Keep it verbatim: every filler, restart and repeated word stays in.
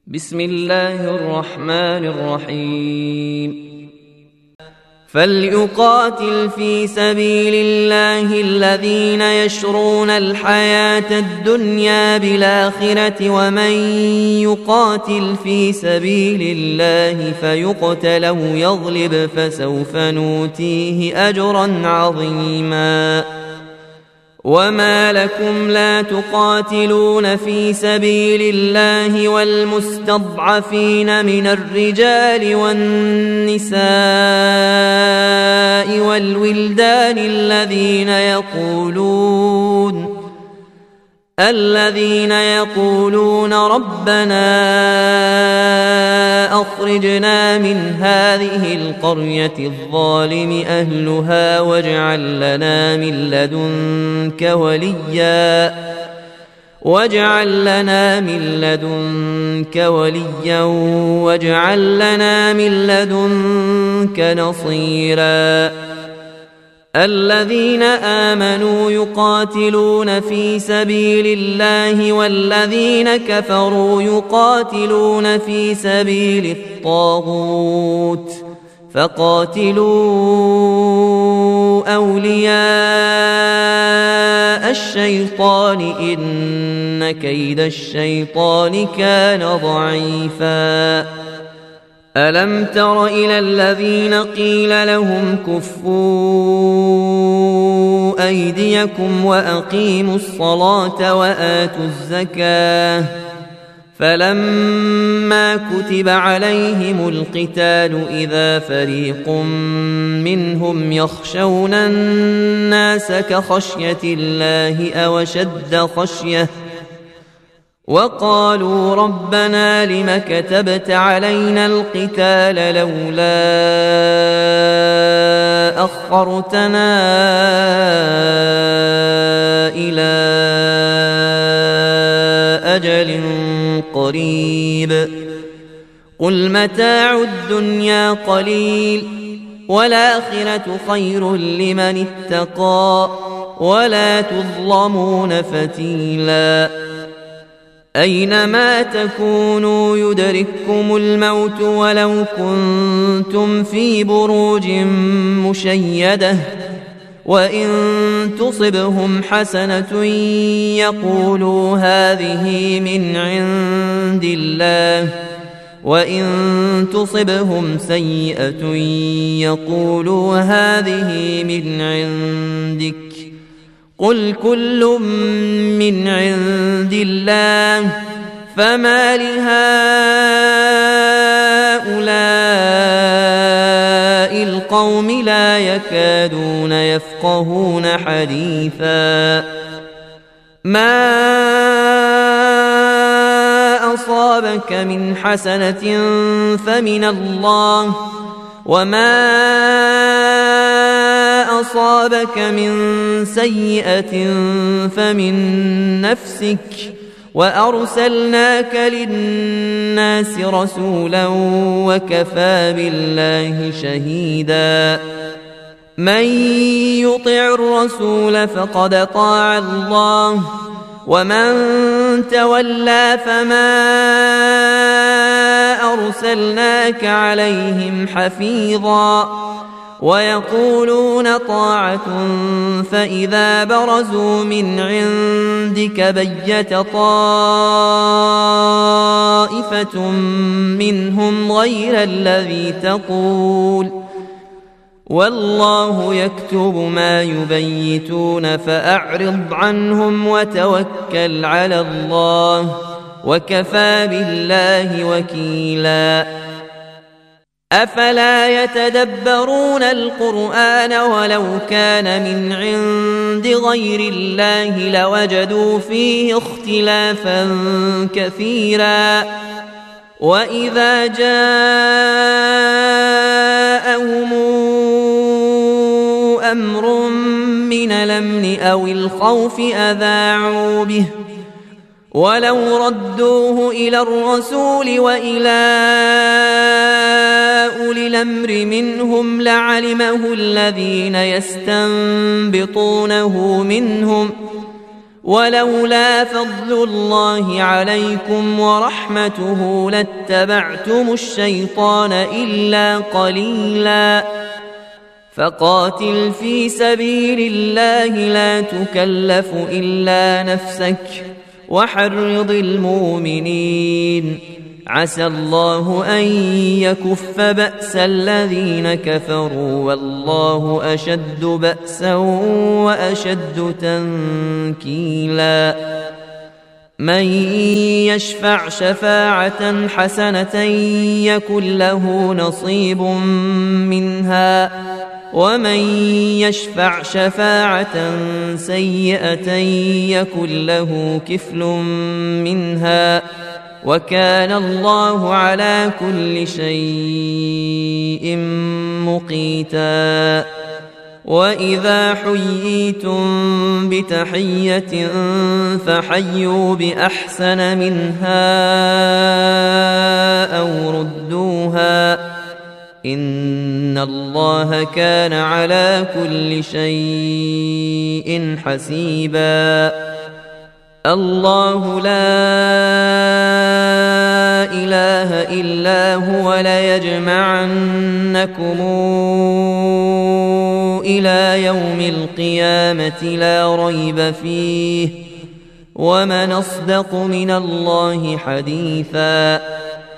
بسم الله الرحمن الرحيم فليقاتل في سبيل الله الذين يشرون الحياة الدنيا بالآخرة ومن يقاتل في سبيل الله فيقتل أو يغلب فسوف نؤتيه أجرا عظيما وما لكم لا تقاتلون في سبيل الله والمستضعفين من الرجال والنساء والولدان الذين يقولون الذين يقولون ربنا أخرجنا من هذه القرية الظالم أهلها واجعل لنا من لدنك وليا واجعل لنا من لدنك وليا واجعل لنا من لدنك نصيرا الذين آمنوا يقاتلون في سبيل الله والذين كفروا يقاتلون في سبيل الطاغوت فقاتلوا أولياء الشيطان إن كيد الشيطان كان ضعيفا ألم تر إلى الذين قيل لهم كفوا أيديكم وأقيموا الصلاة وآتوا الزكاة فلما كتب عليهم القتال إذا فريق منهم يخشون الناس كخشية الله أو أشد خشية وقالوا ربنا لم كتبت علينا القتال لولا أخرتنا إلى أجل قريب قل متاع الدنيا قليل والآخرة خير لمن اتقى ولا تظلمون فتيلا أينما تكونوا يدرككم الموت ولو كنتم في بروج مشيدة وإن تصبهم حسنة يقولوا هذه من عند الله وإن تصبهم سيئة يقولوا هذه من عندك قل كل من عند الله فما لهؤلاء القوم لا يكادون يفقهون حديثا ما أصابك من حسنة فمن الله وما أصابك من سيئة فمن نفسك وأرسلناك للناس رسولا وكفى بالله شهيدا من يطع الرسول فقد طاع الله ومن تولى فما أرسلناك عليهم حفيظا ويقولون طاعة فإذا برزوا من عندك بيت طائفة منهم غير الذي تقول والله يكتب ما يبيتون فأعرض عنهم وتوكل على الله وكفى بالله وكيلا أفلا يتدبرون القرآن ولو كان من عند غير الله لوجدوا فيه اختلافا كثيرا وإذا جاءهم أمر من الأمن أو الخوف أذاعوا به ولو ردوه إلى الرسول وإلى أولي الأمر منهم لعلمه الذين يستنبطونه منهم ولولا فضل الله عليكم ورحمته لاتبعتم الشيطان إلا قليلا فقاتل في سبيل الله لا تكلف إلا نفسك وحرض المؤمنين عسى الله أن يكف بأس الذين كفروا والله أشد بأسا وأشد تنكيلا من يشفع شفاعة حسنة يكن له نصيب منها ومن يشفع شفاعة سيئة يكن له كفل منها وكان الله على كل شيء مقيتا وإذا حييتم بتحية فحيوا بأحسن منها أو ردوها إن الله كان على كل شيء حسيبا الله لا إله إلا هو ليجمعنكم إلى يوم القيامة لا ريب فيه ومن أصدق من الله حديثا